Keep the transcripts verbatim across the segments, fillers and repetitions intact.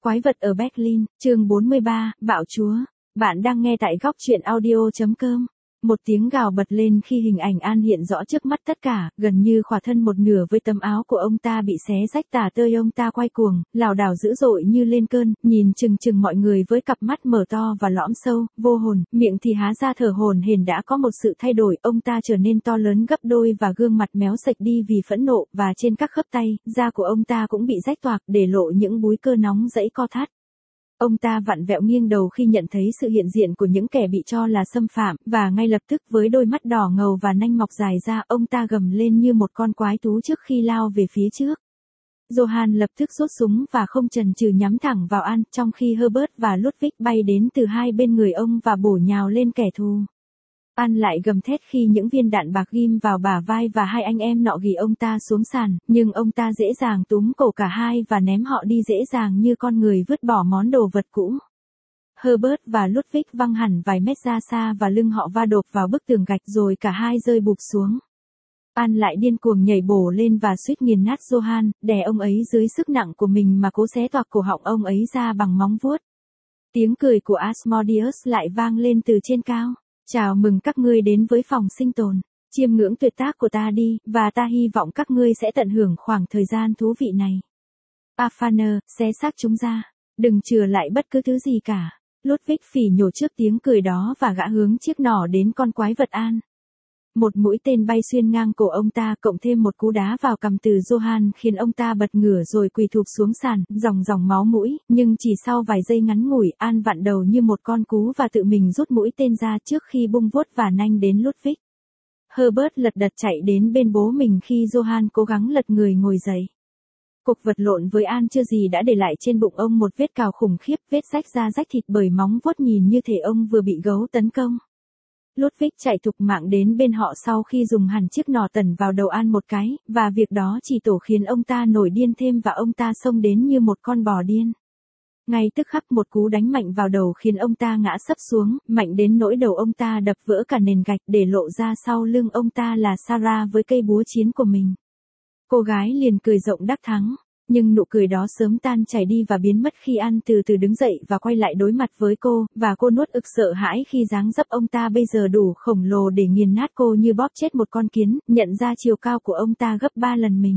Quái vật ở Berlin, chương bốn mươi ba, Bạo Chúa. Bạn đang nghe tại góc truyện audio.com. Một tiếng gào bật lên khi hình ảnh An hiện rõ trước mắt tất cả, gần như khỏa thân một nửa với tấm áo của ông ta bị xé rách tả tơi. Ông ta quay cuồng, lảo đảo dữ dội như lên cơn, nhìn chừng chừng mọi người với cặp mắt mở to và lõm sâu, vô hồn, miệng thì há ra thở hổn hển. Đã có một sự thay đổi, ông ta trở nên to lớn gấp đôi và gương mặt méo sạch đi vì phẫn nộ, và trên các khớp tay, da của ông ta cũng bị rách toạc, để lộ những búi cơ nóng rẫy co thắt. Ông ta vặn vẹo nghiêng đầu khi nhận thấy sự hiện diện của những kẻ bị cho là xâm phạm, và ngay lập tức với đôi mắt đỏ ngầu và nanh mọc dài ra, ông ta gầm lên như một con quái thú trước khi lao về phía trước. Johann lập tức rút súng và không chần chừ nhắm thẳng vào An, trong khi Herbert và Ludwig bay đến từ hai bên người ông và bổ nhào lên kẻ thù. An lại gầm thét khi những viên đạn bạc ghim vào bả vai và hai anh em nọ ghì ông ta xuống sàn, nhưng ông ta dễ dàng túm cổ cả hai và ném họ đi dễ dàng như con người vứt bỏ món đồ vật cũ. Herbert và Ludwig văng hẳn vài mét ra xa và lưng họ va đột vào bức tường gạch rồi cả hai rơi bụp xuống. An lại điên cuồng nhảy bổ lên và suýt nghiền nát Johann, đè ông ấy dưới sức nặng của mình mà cố xé toạc cổ họng ông ấy ra bằng móng vuốt. Tiếng cười của Asmodeus lại vang lên từ trên cao. Chào mừng các ngươi đến với phòng sinh tồn. Chiêm ngưỡng tuyệt tác của ta đi, và ta hy vọng các ngươi sẽ tận hưởng khoảng thời gian thú vị này. Afaner, xé xác chúng ra. Đừng chừa lại bất cứ thứ gì cả. Ludwig phỉ nhổ trước tiếng cười đó và gã hướng chiếc nỏ đến con quái vật An. Một mũi tên bay xuyên ngang cổ ông ta, cộng thêm một cú đá vào cằm từ Johann khiến ông ta bật ngửa rồi quỳ thụp xuống sàn, dòng dòng máu mũi, nhưng chỉ sau vài giây ngắn ngủi, An vặn đầu như một con cú và tự mình rút mũi tên ra trước khi bung vuốt và nanh đến Ludwig. Herbert lật đật chạy đến bên bố mình khi Johann cố gắng lật người ngồi dậy. Cuộc vật lộn với An chưa gì đã để lại trên bụng ông một vết cào khủng khiếp, vết rách da rách thịt bởi móng vuốt nhìn như thể ông vừa bị gấu tấn công. Ludwig chạy thục mạng đến bên họ sau khi dùng hẳn chiếc nỏ tẩn vào đầu An một cái, và việc đó chỉ tổ khiến ông ta nổi điên thêm và ông ta xông đến như một con bò điên. Ngay tức khắc một cú đánh mạnh vào đầu khiến ông ta ngã sấp xuống, mạnh đến nỗi đầu ông ta đập vỡ cả nền gạch, để lộ ra sau lưng ông ta là Sarah với cây búa chiến của mình. Cô gái liền cười rộng đắc thắng. Nhưng nụ cười đó sớm tan chảy đi và biến mất khi An từ từ đứng dậy và quay lại đối mặt với cô, và cô nuốt ực sợ hãi khi dáng dấp ông ta bây giờ đủ khổng lồ để nghiền nát cô như bóp chết một con kiến, nhận ra chiều cao của ông ta gấp ba lần mình.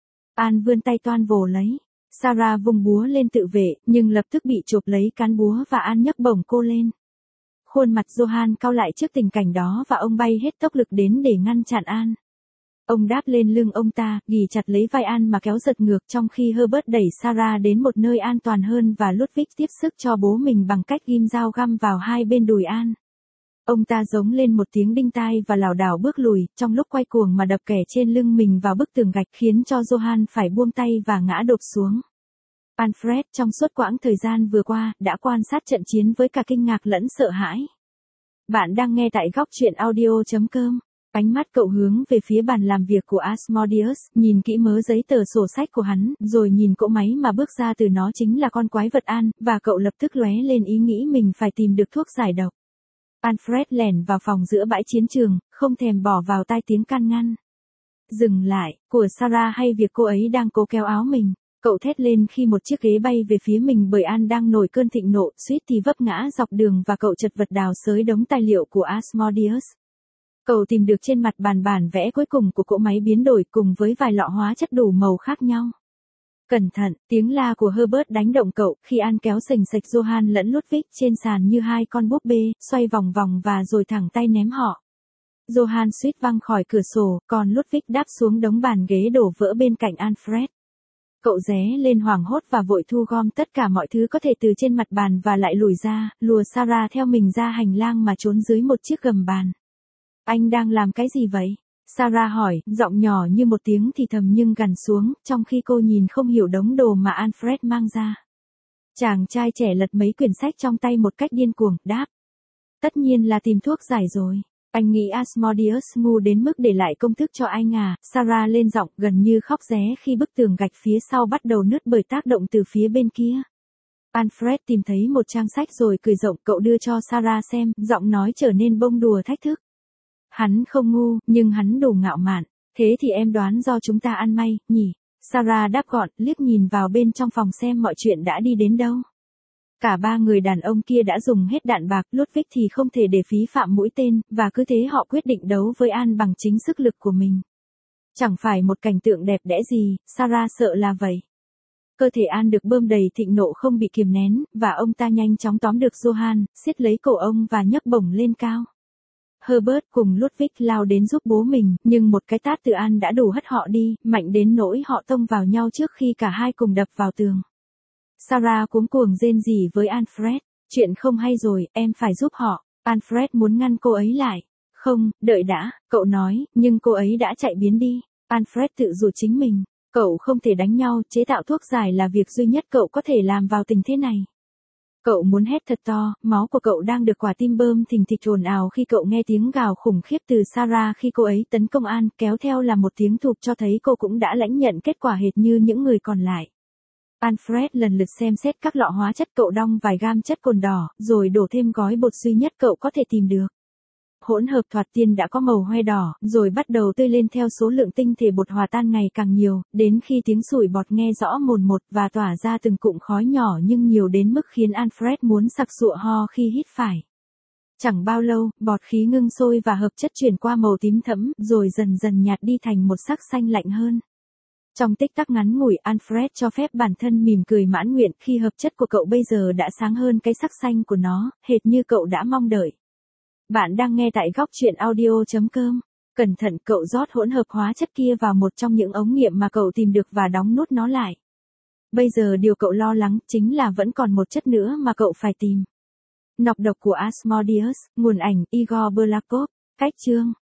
An vươn tay toan vồ lấy. Sarah vung búa lên tự vệ, nhưng lập tức bị chộp lấy cán búa và An nhấc bổng cô lên. Khuôn mặt Johann cau lại trước tình cảnh đó và ông bay hết tốc lực đến để ngăn chặn An. Ông đáp lên lưng ông ta, ghì chặt lấy vai An mà kéo giật ngược, trong khi Herbert đẩy Sarah đến một nơi an toàn hơn và Ludwig tiếp sức cho bố mình bằng cách ghim dao găm vào hai bên đùi An. Ông ta giống lên một tiếng đinh tai và lảo đảo bước lùi, trong lúc quay cuồng mà đập kẻ trên lưng mình vào bức tường gạch khiến cho Johann phải buông tay và ngã đột xuống. Alfred trong suốt quãng thời gian vừa qua đã quan sát trận chiến với cả kinh ngạc lẫn sợ hãi. Bạn đang nghe tại góc truyện audio.com. Ánh mắt cậu hướng về phía bàn làm việc của Asmodeus, nhìn kỹ mớ giấy tờ sổ sách của hắn, rồi nhìn cỗ máy mà bước ra từ nó chính là con quái vật An, và cậu lập tức lóe lên ý nghĩ mình phải tìm được thuốc giải độc. Alfred lẻn vào phòng giữa bãi chiến trường, không thèm bỏ vào tai tiếng can ngăn. Dừng lại, của Sarah hay việc cô ấy đang cố kéo áo mình. Cậu thét lên khi một chiếc ghế bay về phía mình bởi An đang nổi cơn thịnh nộ, suýt thì vấp ngã dọc đường và cậu chật vật đào xới đống tài liệu của Asmodeus. Cậu tìm được trên mặt bàn bản vẽ cuối cùng của cỗ máy biến đổi cùng với vài lọ hóa chất đủ màu khác nhau. Cẩn thận, tiếng la của Herbert đánh động cậu khi An kéo sành sạch Johann lẫn Ludwig trên sàn như hai con búp bê, xoay vòng vòng và rồi thẳng tay ném họ. Johann suýt văng khỏi cửa sổ, còn Ludwig đáp xuống đống bàn ghế đổ vỡ bên cạnh Alfred. Cậu ré lên hoảng hốt và vội thu gom tất cả mọi thứ có thể từ trên mặt bàn và lại lùi ra, lùa Sarah theo mình ra hành lang mà trốn dưới một chiếc gầm bàn. Anh đang làm cái gì vậy? Sarah hỏi, giọng nhỏ như một tiếng thì thầm nhưng gằn xuống, trong khi cô nhìn không hiểu đống đồ mà Alfred mang ra. Chàng trai trẻ lật mấy quyển sách trong tay một cách điên cuồng, đáp. Tất nhiên là tìm thuốc giải rồi. Anh nghĩ Asmodeus ngu đến mức để lại công thức cho anh à? Sarah lên giọng gần như khóc ré khi bức tường gạch phía sau bắt đầu nứt bởi tác động từ phía bên kia. Alfred tìm thấy một trang sách rồi cười rộng, cậu đưa cho Sarah xem, giọng nói trở nên bông đùa thách thức. Hắn không ngu, nhưng hắn đủ ngạo mạn. Thế thì em đoán do chúng ta ăn may, nhỉ? Sarah đáp gọn, liếc nhìn vào bên trong phòng xem mọi chuyện đã đi đến đâu. Cả ba người đàn ông kia đã dùng hết đạn bạc, Ludwig thì không thể để phí phạm mũi tên, và cứ thế họ quyết định đấu với An bằng chính sức lực của mình. Chẳng phải một cảnh tượng đẹp đẽ gì, Sarah sợ là vậy. Cơ thể An được bơm đầy thịnh nộ không bị kiềm nén, và ông ta nhanh chóng tóm được Johann, siết lấy cổ ông và nhấc bổng lên cao. Herbert cùng Ludwig lao đến giúp bố mình, nhưng một cái tát từ An đã đủ hất họ đi, mạnh đến nỗi họ tông vào nhau trước khi cả hai cùng đập vào tường. Sarah cuống cuồng rên rỉ với Alfred, chuyện không hay rồi, em phải giúp họ. Alfred muốn ngăn cô ấy lại. Không, đợi đã, cậu nói, nhưng cô ấy đã chạy biến đi. Alfred tự dụ chính mình, cậu không thể đánh nhau, chế tạo thuốc giải là việc duy nhất cậu có thể làm vào tình thế này. Cậu muốn hét thật to, máu của cậu đang được quả tim bơm thình thịch ồn ào khi cậu nghe tiếng gào khủng khiếp từ Sarah khi cô ấy tấn công An, kéo theo là một tiếng thụp cho thấy cô cũng đã lãnh nhận kết quả hệt như những người còn lại. Alfred lần lượt xem xét các lọ hóa chất, cậu đong vài gam chất cồn đỏ, rồi đổ thêm gói bột duy nhất cậu có thể tìm được. Hỗn hợp thoạt tiên đã có màu hoe đỏ, rồi bắt đầu tươi lên theo số lượng tinh thể bột hòa tan ngày càng nhiều, đến khi tiếng sủi bọt nghe rõ mồn một và tỏa ra từng cụm khói nhỏ nhưng nhiều đến mức khiến Alfred muốn sặc sụa ho khi hít phải. Chẳng bao lâu, bọt khí ngưng sôi và hợp chất chuyển qua màu tím thẫm, rồi dần dần nhạt đi thành một sắc xanh lạnh hơn. Trong tích tắc ngắn ngủi, Alfred cho phép bản thân mỉm cười mãn nguyện khi hợp chất của cậu bây giờ đã sáng hơn cái sắc xanh của nó, hệt như cậu đã mong đợi. Bạn đang nghe tại góc truyện audio chấm com. Cẩn thận, cậu rót hỗn hợp hóa chất kia vào một trong những ống nghiệm mà cậu tìm được và đóng nút nó lại. Bây giờ điều cậu lo lắng chính là vẫn còn một chất nữa mà cậu phải tìm. Nọc độc của Asmodeus, nguồn ảnh Igor Bulgakov, cách chương.